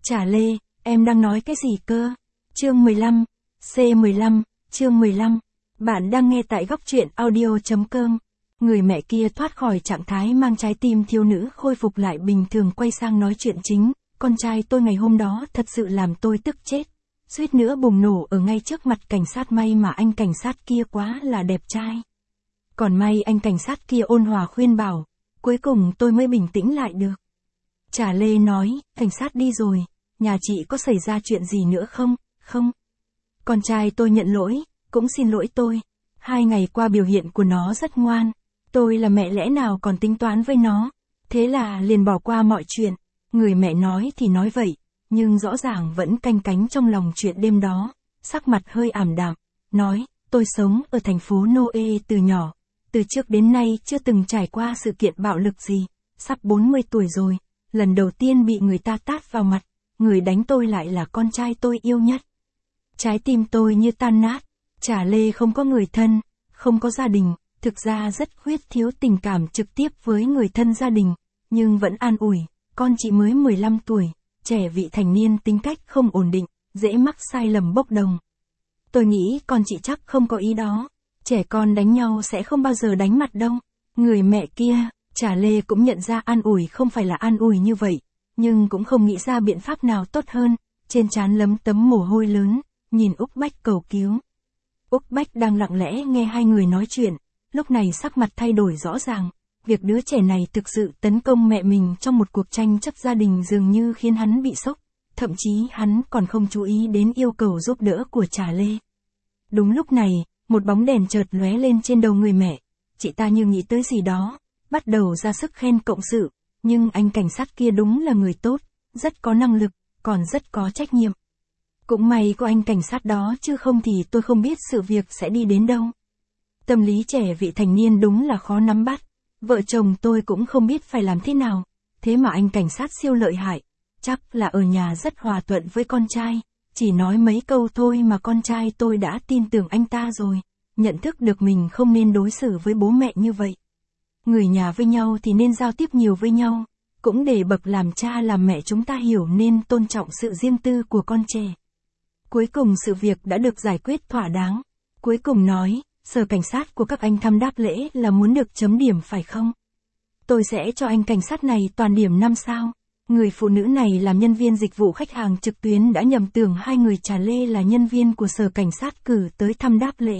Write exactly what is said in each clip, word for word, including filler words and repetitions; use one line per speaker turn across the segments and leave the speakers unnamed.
Trà Lê, em đang nói cái gì cơ? Chương mười lăm, C mười lăm, chương mười lăm. Bạn đang nghe tại góc truyện audio.com. Người mẹ kia thoát khỏi trạng thái mang trái tim thiếu nữ khôi phục lại bình thường quay sang nói chuyện chính. Con trai tôi ngày hôm đó thật sự làm tôi tức chết. Suýt nữa bùng nổ ở ngay trước mặt cảnh sát, may mà anh cảnh sát kia quá là đẹp trai. Còn may anh cảnh sát kia ôn hòa khuyên bảo. Cuối cùng tôi mới bình tĩnh lại được. Trà Lê nói, cảnh sát đi rồi, nhà chị có xảy ra chuyện gì nữa không? Không. Con trai tôi nhận lỗi, cũng xin lỗi tôi. Hai ngày qua biểu hiện của nó rất ngoan. Tôi là mẹ lẽ nào còn tính toán với nó. Thế là liền bỏ qua mọi chuyện. Người mẹ nói thì nói vậy, nhưng rõ ràng vẫn canh cánh trong lòng chuyện đêm đó. Sắc mặt hơi ảm đạm, nói, tôi sống ở thành phố Noe từ nhỏ. Từ trước đến nay chưa từng trải qua sự kiện bạo lực gì. Sắp bốn mươi tuổi rồi, lần đầu tiên bị người ta tát vào mặt. Người đánh tôi lại là con trai tôi yêu nhất. Trái tim tôi như tan nát. Trà Lê không có người thân, không có gia đình, thực ra rất khuyết thiếu tình cảm trực tiếp với người thân gia đình, nhưng vẫn an ủi, con chị mới mười lăm tuổi, trẻ vị thành niên tính cách không ổn định, dễ mắc sai lầm bốc đồng. Tôi nghĩ con chị chắc không có ý đó, trẻ con đánh nhau sẽ không bao giờ đánh mặt đâu. Người mẹ kia, Trà Lê cũng nhận ra an ủi không phải là an ủi như vậy, nhưng cũng không nghĩ ra biện pháp nào tốt hơn, trên trán lấm tấm mồ hôi lớn, nhìn Úc Bách cầu cứu. Úc Bách đang lặng lẽ nghe hai người nói chuyện, lúc này sắc mặt thay đổi rõ ràng, việc đứa trẻ này thực sự tấn công mẹ mình trong một cuộc tranh chấp gia đình dường như khiến hắn bị sốc, thậm chí hắn còn không chú ý đến yêu cầu giúp đỡ của Trà Lê. Đúng lúc này, một bóng đèn chợt lóe lên trên đầu người mẹ, chị ta như nghĩ tới gì đó, bắt đầu ra sức khen cộng sự, nhưng anh cảnh sát kia đúng là người tốt, rất có năng lực, còn rất có trách nhiệm. Cũng may có anh cảnh sát đó chứ không thì tôi không biết sự việc sẽ đi đến đâu. Tâm lý trẻ vị thành niên đúng là khó nắm bắt, vợ chồng tôi cũng không biết phải làm thế nào, thế mà anh cảnh sát siêu lợi hại, chắc là ở nhà rất hòa thuận với con trai, chỉ nói mấy câu thôi mà con trai tôi đã tin tưởng anh ta rồi, nhận thức được mình không nên đối xử với bố mẹ như vậy. Người nhà với nhau thì nên giao tiếp nhiều với nhau, cũng để bậc làm cha làm mẹ chúng ta hiểu nên tôn trọng sự riêng tư của con trẻ. Cuối cùng sự việc đã được giải quyết thỏa đáng. Cuối cùng nói, sở cảnh sát của các anh thăm đáp lễ là muốn được chấm điểm phải không? Tôi sẽ cho anh cảnh sát này toàn điểm năm sao. Người phụ nữ này làm nhân viên dịch vụ khách hàng trực tuyến đã nhầm tưởng hai người Trà Lê là nhân viên của sở cảnh sát cử tới thăm đáp lễ.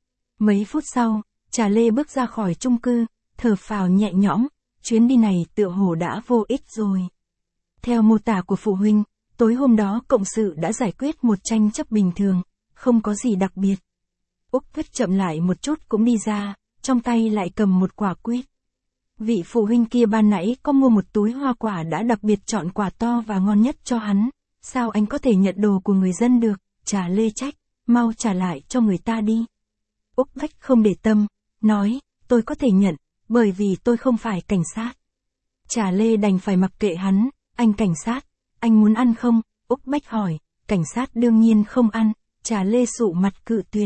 Mấy phút sau, Trà Lê bước ra khỏi chung cư, thở phào nhẹ nhõm, chuyến đi này tựa hồ đã vô ích rồi. Theo mô tả của phụ huynh, tối hôm đó cộng sự đã giải quyết một tranh chấp bình thường, không có gì đặc biệt. Úc Vất chậm lại một chút cũng đi ra, trong tay lại cầm một quả quýt. Vị phụ huynh kia ban nãy có mua một túi hoa quả đã đặc biệt chọn quả to và ngon nhất cho hắn, sao anh có thể nhận đồ của người dân được? Trà Lê trách, mau trả lại cho người ta đi. Úc Vất không để tâm, nói, tôi có thể nhận, bởi vì tôi không phải cảnh sát. Trà Lê đành phải mặc kệ hắn, anh cảnh sát, anh muốn ăn không? Úc Bách hỏi, cảnh sát đương nhiên không ăn, Trà Lê sụ mặt cự tuyệt.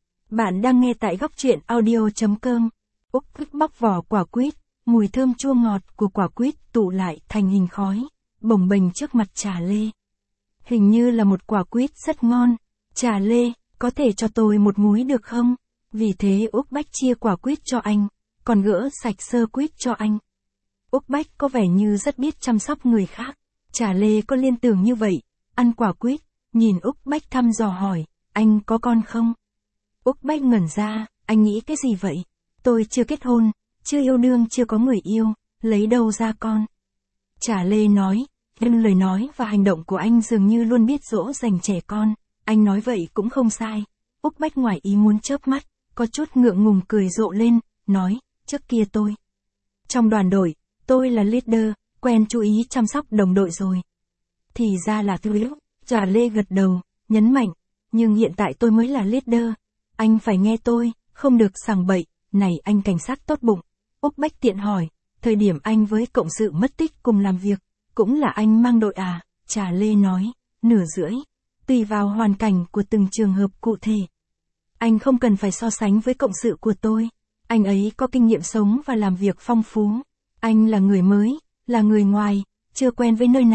Bạn đang nghe tại góc truyện audio.com. Úc Bách bóc vỏ quả quýt, mùi thơm chua ngọt của quả quýt tụ lại thành hình khói, bồng bềnh trước mặt Trà Lê. Hình như là một quả quýt rất ngon. Trà Lê, có thể cho tôi một múi được không? Vì thế Úc Bách chia quả quýt cho anh, còn gỡ sạch sơ quýt cho anh. Úc Bách có vẻ như rất biết chăm sóc người khác. Trà Lê có liên tưởng như vậy, ăn quả quýt, nhìn Úc Bách thăm dò hỏi, anh có con không? Úc Bách ngẩn ra, anh nghĩ cái gì vậy? Tôi chưa kết hôn, chưa yêu đương, chưa có người yêu, lấy đâu ra con? Trà Lê nói, nhưng lời nói và hành động của anh dường như luôn biết dỗ dành trẻ con, anh nói vậy cũng không sai. Úc Bách ngoài ý muốn chớp mắt, có chút ngượng ngùng cười rộ lên, nói, trước kia tôi. Trong đoàn đội, tôi là leader, quen chú ý chăm sóc đồng đội rồi. Thì ra là thứ yếu, Trà Lê gật đầu, nhấn mạnh, nhưng hiện tại tôi mới là leader, anh phải nghe tôi, không được sằng bậy, này anh cảnh sát tốt bụng. Úc Bách tiện hỏi, thời điểm anh với cộng sự mất tích cùng làm việc, cũng là anh mang đội à? Trà Lê nói, nửa rưỡi, tùy vào hoàn cảnh của từng trường hợp cụ thể. Anh không cần phải so sánh với cộng sự của tôi, anh ấy có kinh nghiệm sống và làm việc phong phú, anh là người mới, là người ngoài, chưa quen với nơi này,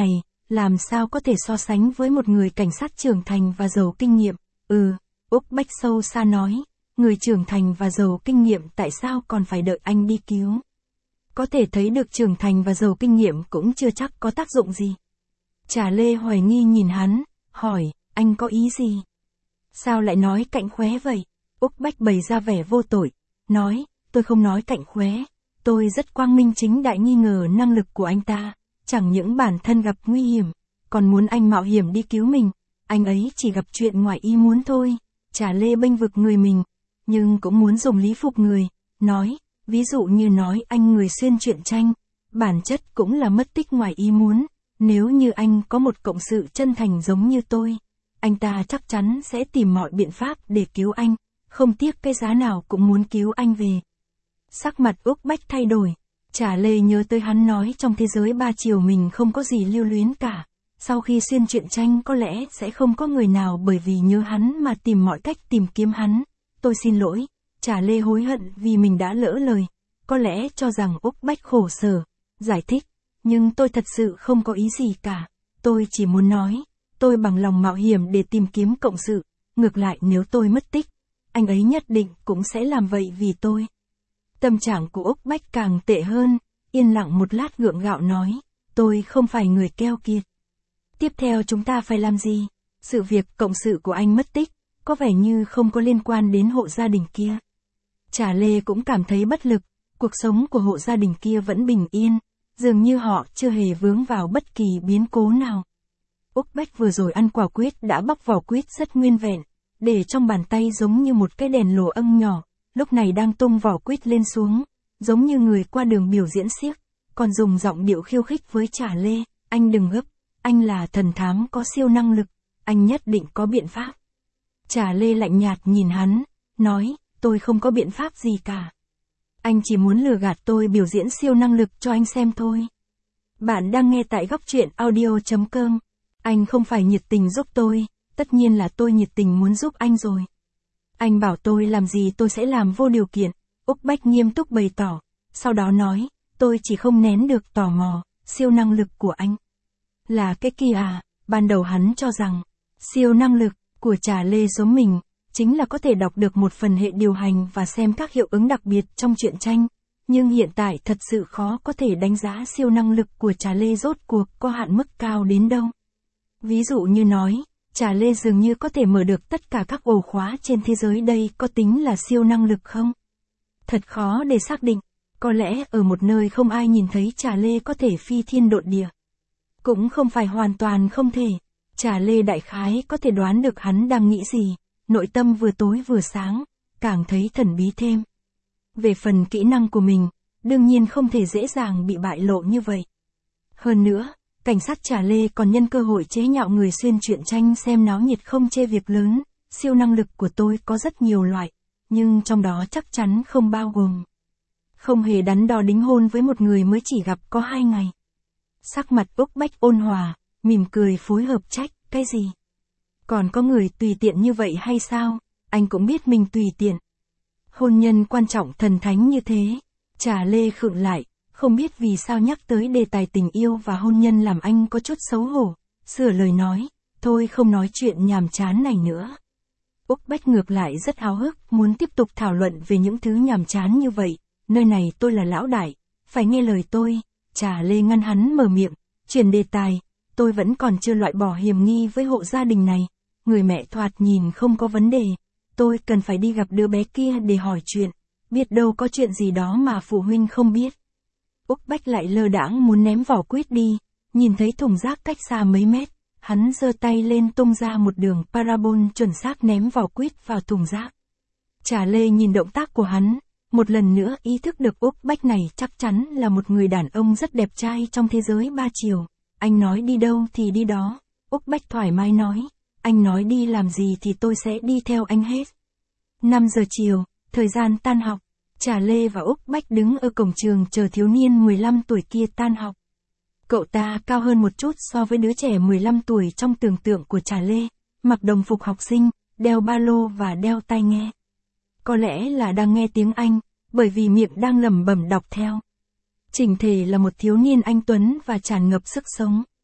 làm sao có thể so sánh với một người cảnh sát trưởng thành và giàu kinh nghiệm. Ừ, Úc Bách sâu xa nói, người trưởng thành và giàu kinh nghiệm tại sao còn phải đợi anh đi cứu. Có thể thấy được trưởng thành và giàu kinh nghiệm cũng chưa chắc có tác dụng gì. Trà Lê hoài nghi nhìn hắn, hỏi, anh có ý gì? Sao lại nói cạnh khóe vậy? Úc Bách bày ra vẻ vô tội, nói, tôi không nói cạnh khóe, tôi rất quang minh chính đại nghi ngờ năng lực của anh ta, chẳng những bản thân gặp nguy hiểm, còn muốn anh mạo hiểm đi cứu mình, anh ấy chỉ gặp chuyện ngoài ý muốn thôi. Trà Lê bênh vực người mình, nhưng cũng muốn dùng lý phục người, nói, ví dụ như nói anh người xuyên truyện tranh, bản chất cũng là mất tích ngoài ý muốn, nếu như anh có một cộng sự chân thành giống như tôi, anh ta chắc chắn sẽ tìm mọi biện pháp để cứu anh, không tiếc cái giá nào cũng muốn cứu anh về. Sắc mặt Úc Bách thay đổi, Trà Lê nhớ tới hắn nói trong thế giới ba chiều mình không có gì lưu luyến cả, sau khi xuyên truyện tranh có lẽ sẽ không có người nào bởi vì nhớ hắn mà tìm mọi cách tìm kiếm hắn. Tôi xin lỗi, Trà Lê hối hận vì mình đã lỡ lời, có lẽ cho rằng Úc Bách khổ sở, giải thích, nhưng tôi thật sự không có ý gì cả, tôi chỉ muốn nói, tôi bằng lòng mạo hiểm để tìm kiếm cộng sự, ngược lại nếu tôi mất tích, anh ấy nhất định cũng sẽ làm vậy vì tôi. Tâm trạng của Úc Bách càng tệ hơn, yên lặng một lát gượng gạo nói, tôi không phải người keo kiệt. Tiếp theo chúng ta phải làm gì? Sự việc cộng sự của anh mất tích, có vẻ như không có liên quan đến hộ gia đình kia. Trà Lê cũng cảm thấy bất lực, cuộc sống của hộ gia đình kia vẫn bình yên, dường như họ chưa hề vướng vào bất kỳ biến cố nào. Úc Bách vừa rồi ăn quả quýt đã bóc vỏ quýt rất nguyên vẹn, để trong bàn tay giống như một cái đèn lồ âm nhỏ, lúc này đang tung vỏ quýt lên xuống, giống như người qua đường biểu diễn xiếc, còn dùng giọng điệu khiêu khích với Trà Lê, anh đừng gấp, anh là thần thám có siêu năng lực, anh nhất định có biện pháp. Trà Lê lạnh nhạt nhìn hắn, nói, tôi không có biện pháp gì cả. Anh chỉ muốn lừa gạt tôi biểu diễn siêu năng lực cho anh xem thôi. Bạn đang nghe tại góc truyện audio chấm com. Anh không phải nhiệt tình giúp tôi, tất nhiên là tôi nhiệt tình muốn giúp anh rồi. Anh bảo tôi làm gì tôi sẽ làm vô điều kiện, Úc Bách nghiêm túc bày tỏ, sau đó nói, tôi chỉ không nén được tò mò, siêu năng lực của anh. Là cái kia à, ban đầu hắn cho rằng, siêu năng lực của Trà Lê giống mình, chính là có thể đọc được một phần hệ điều hành và xem các hiệu ứng đặc biệt trong truyện tranh, nhưng hiện tại thật sự khó có thể đánh giá siêu năng lực của Trà Lê rốt cuộc có hạn mức cao đến đâu. Ví dụ như nói, Trà Lê dường như có thể mở được tất cả các ổ khóa trên thế giới, đây có tính là siêu năng lực không? Thật khó để xác định, có lẽ ở một nơi không ai nhìn thấy Trà Lê có thể phi thiên độn địa. Cũng không phải hoàn toàn không thể, Trà Lê đại khái có thể đoán được hắn đang nghĩ gì, nội tâm vừa tối vừa sáng, càng thấy thần bí thêm. Về phần kỹ năng của mình, đương nhiên không thể dễ dàng bị bại lộ như vậy. Hơn nữa, cảnh sát Trà Lê còn nhân cơ hội chế nhạo người xuyên truyện tranh xem náo nhiệt không chê việc lớn, siêu năng lực của tôi có rất nhiều loại, nhưng trong đó chắc chắn không bao gồm. Không hề đắn đo đính hôn với một người mới chỉ gặp có hai ngày. Sắc mặt Úc Bách ôn hòa, mỉm cười phối hợp trách, cái gì? Còn có người tùy tiện như vậy hay sao? Anh cũng biết mình tùy tiện. Hôn nhân quan trọng thần thánh như thế. Trà Lê khựng lại, không biết vì sao nhắc tới đề tài tình yêu và hôn nhân làm anh có chút xấu hổ, sửa lời nói, thôi không nói chuyện nhàm chán này nữa. Úc Bách ngược lại rất háo hức, muốn tiếp tục thảo luận về những thứ nhàm chán như vậy, nơi này tôi là lão đại, phải nghe lời tôi. Trà Lê ngăn hắn mở miệng, chuyển đề tài, tôi vẫn còn chưa loại bỏ hiểm nghi với hộ gia đình này, người mẹ thoạt nhìn không có vấn đề, tôi cần phải đi gặp đứa bé kia để hỏi chuyện, biết đâu có chuyện gì đó mà phụ huynh không biết. Úc Bách lại lơ đãng muốn ném vỏ quýt đi, nhìn thấy thùng rác cách xa mấy mét, hắn giơ tay lên tung ra một đường parabol chuẩn xác ném vỏ quýt vào thùng rác. Trà Lê nhìn động tác của hắn, một lần nữa ý thức được Úc Bách này chắc chắn là một người đàn ông rất đẹp trai trong thế giới ba chiều. Anh nói đi đâu thì đi đó. Úc Bách thoải mái nói, anh nói đi làm gì thì tôi sẽ đi theo anh hết. năm giờ chiều, thời gian tan học, Trà Lê và Úc Bách đứng ở cổng trường chờ thiếu niên mười lăm tuổi kia tan học. Cậu ta cao hơn một chút so với đứa trẻ mười lăm tuổi trong tưởng tượng của Trà Lê, mặc đồng phục học sinh, đeo ba lô và đeo tai nghe. Có lẽ là đang nghe tiếng Anh, bởi vì miệng đang lẩm bẩm đọc theo. Chỉnh thể là một thiếu niên anh tuấn và tràn ngập sức sống.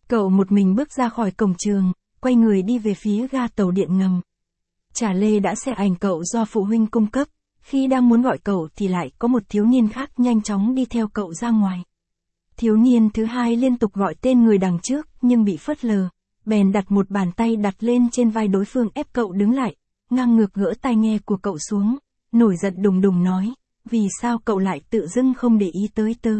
Cậu một mình bước ra khỏi cổng trường, quay người đi về phía ga tàu điện ngầm. Trà Lê đã xe ảnh cậu do phụ huynh cung cấp, khi đang muốn gọi cậu thì lại có một thiếu niên khác nhanh chóng đi theo cậu ra ngoài. Thiếu niên thứ hai liên tục gọi tên người đằng trước nhưng bị phớt lờ, bèn đặt một bàn tay đặt lên trên vai đối phương ép cậu đứng lại, ngang ngược gỡ tai nghe của cậu xuống, nổi giận đùng đùng nói, vì sao cậu lại tự dưng không để ý tới tớ.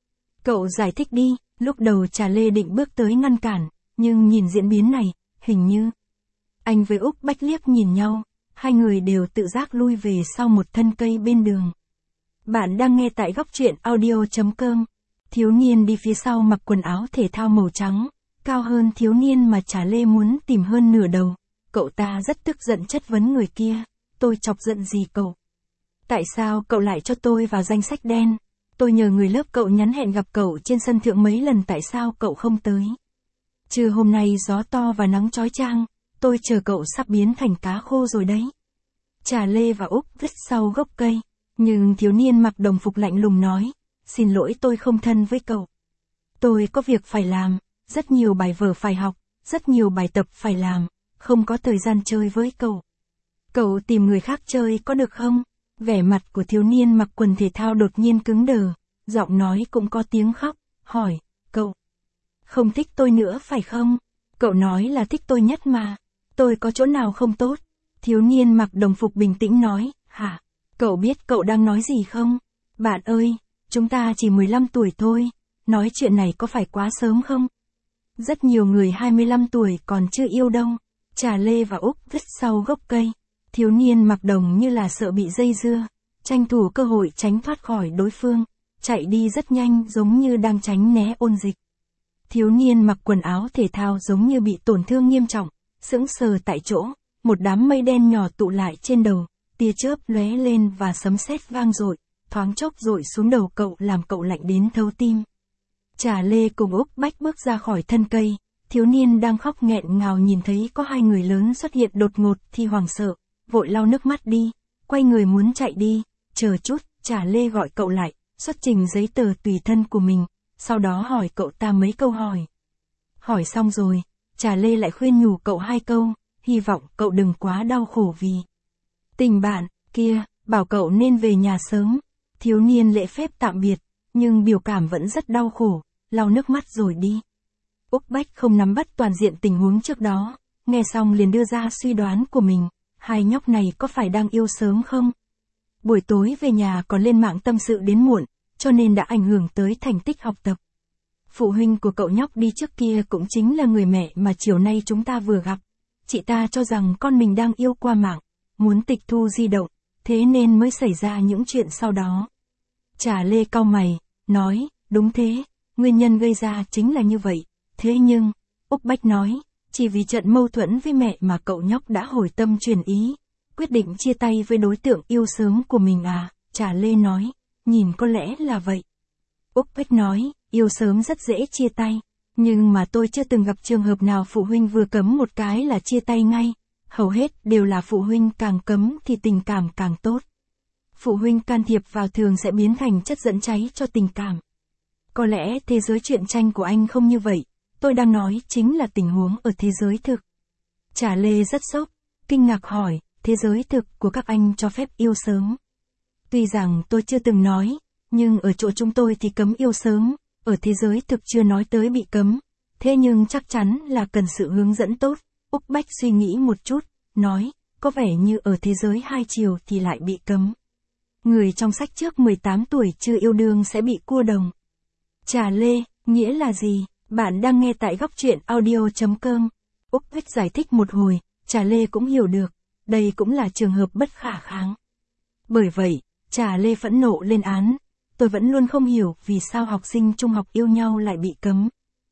Cậu giải thích đi, lúc đầu Trà Lê định bước tới ngăn cản, nhưng nhìn diễn biến này, hình như... Anh với Úc Bách liếc nhìn nhau, hai người đều tự giác lui về sau một thân cây bên đường. Bạn đang nghe tại góc truyện audio chấm com. Thiếu niên đi phía sau mặc quần áo thể thao màu trắng, cao hơn thiếu niên mà Trà Lê muốn tìm hơn nửa đầu. Cậu ta rất tức giận chất vấn người kia, tôi chọc giận gì cậu? Tại sao cậu lại cho tôi vào danh sách đen? Tôi nhờ người lớp cậu nhắn hẹn gặp cậu trên sân thượng mấy lần, tại sao cậu không tới? Trưa hôm nay gió to và nắng chói chang, tôi chờ cậu sắp biến thành cá khô rồi đấy. Trà Lê và Úc vứt sau gốc cây, nhưng thiếu niên mặc đồng phục lạnh lùng nói, xin lỗi tôi không thân với cậu. Tôi có việc phải làm, rất nhiều bài vở phải học, rất nhiều bài tập phải làm, không có thời gian chơi với cậu. Cậu tìm người khác chơi có được không? Vẻ mặt của thiếu niên mặc quần thể thao đột nhiên cứng đờ, giọng nói cũng có tiếng khóc, hỏi, cậu không thích tôi nữa phải không? Cậu nói là thích tôi nhất mà, tôi có chỗ nào không tốt? Thiếu niên mặc đồng phục bình tĩnh nói, hả? Cậu biết cậu đang nói gì không? Bạn ơi, chúng ta chỉ mười lăm tuổi thôi, nói chuyện này có phải quá sớm không? Rất nhiều người hai mươi lăm tuổi còn chưa yêu đâu. Trà Lê và Úc vứt sau gốc cây. Thiếu niên mặc đồng như là sợ bị dây dưa, tranh thủ cơ hội tránh thoát khỏi đối phương, chạy đi rất nhanh giống như đang tránh né ôn dịch. Thiếu niên mặc quần áo thể thao giống như bị tổn thương nghiêm trọng, sững sờ tại chỗ, một đám mây đen nhỏ tụ lại trên đầu, tia chớp lóe lên và sấm sét vang dội, thoáng chốc dội xuống đầu cậu làm cậu lạnh đến thấu tim. Trà Lê cùng Úc Bách bước ra khỏi thân cây, thiếu niên đang khóc nghẹn ngào nhìn thấy có hai người lớn xuất hiện đột ngột thì hoảng sợ, vội lau nước mắt đi, quay người muốn chạy đi, chờ chút, Trà Lê gọi cậu lại, xuất trình giấy tờ tùy thân của mình, sau đó hỏi cậu ta mấy câu hỏi. Hỏi xong rồi, Trà Lê lại khuyên nhủ cậu hai câu, hy vọng cậu đừng quá đau khổ vì tình bạn, kia, bảo cậu nên về nhà sớm. Thiếu niên lễ phép tạm biệt, nhưng biểu cảm vẫn rất đau khổ, lau nước mắt rồi đi. Úc Bách không nắm bắt toàn diện tình huống trước đó, nghe xong liền đưa ra suy đoán của mình, hai nhóc này có phải đang yêu sớm không? Buổi tối về nhà còn lên mạng tâm sự đến muộn, cho nên đã ảnh hưởng tới thành tích học tập. Phụ huynh của cậu nhóc đi trước kia cũng chính là người mẹ mà chiều nay chúng ta vừa gặp. Chị ta cho rằng con mình đang yêu qua mạng, muốn tịch thu di động, thế nên mới xảy ra những chuyện sau đó. Trà Lê cau mày, nói, đúng thế, nguyên nhân gây ra chính là như vậy, thế nhưng, Úc Bách nói, chỉ vì trận mâu thuẫn với mẹ mà cậu nhóc đã hồi tâm chuyển ý, quyết định chia tay với đối tượng yêu sớm của mình à, Trà Lê nói, nhìn có lẽ là vậy. Úc Bách nói, yêu sớm rất dễ chia tay, nhưng mà tôi chưa từng gặp trường hợp nào phụ huynh vừa cấm một cái là chia tay ngay, hầu hết đều là phụ huynh càng cấm thì tình cảm càng tốt. Phụ huynh can thiệp vào thường sẽ biến thành chất dẫn cháy cho tình cảm. Có lẽ thế giới truyện tranh của anh không như vậy, tôi đang nói chính là tình huống ở thế giới thực. Trà Lê rất sốc, kinh ngạc hỏi, thế giới thực của các anh cho phép yêu sớm. Tuy rằng tôi chưa từng nói, nhưng ở chỗ chúng tôi thì cấm yêu sớm, ở thế giới thực chưa nói tới bị cấm, thế nhưng chắc chắn là cần sự hướng dẫn tốt. Úc Bách suy nghĩ một chút, nói, có vẻ như ở thế giới hai chiều thì lại bị cấm. Người trong sách trước mười tám tuổi chưa yêu đương sẽ bị cua đồng. Trà Lê, nghĩa là gì? Bạn đang nghe tại góc truyện audio chấm com. Úc Bách giải thích một hồi, Trà Lê cũng hiểu được, đây cũng là trường hợp bất khả kháng. Bởi vậy, Trà Lê phẫn nộ lên án, tôi vẫn luôn không hiểu vì sao học sinh trung học yêu nhau lại bị cấm.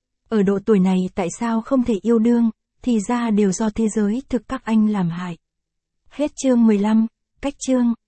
Ở độ tuổi này tại sao không thể yêu đương, thì ra đều do thế giới thực các anh làm hại. Hết chương mười lăm, cách chương.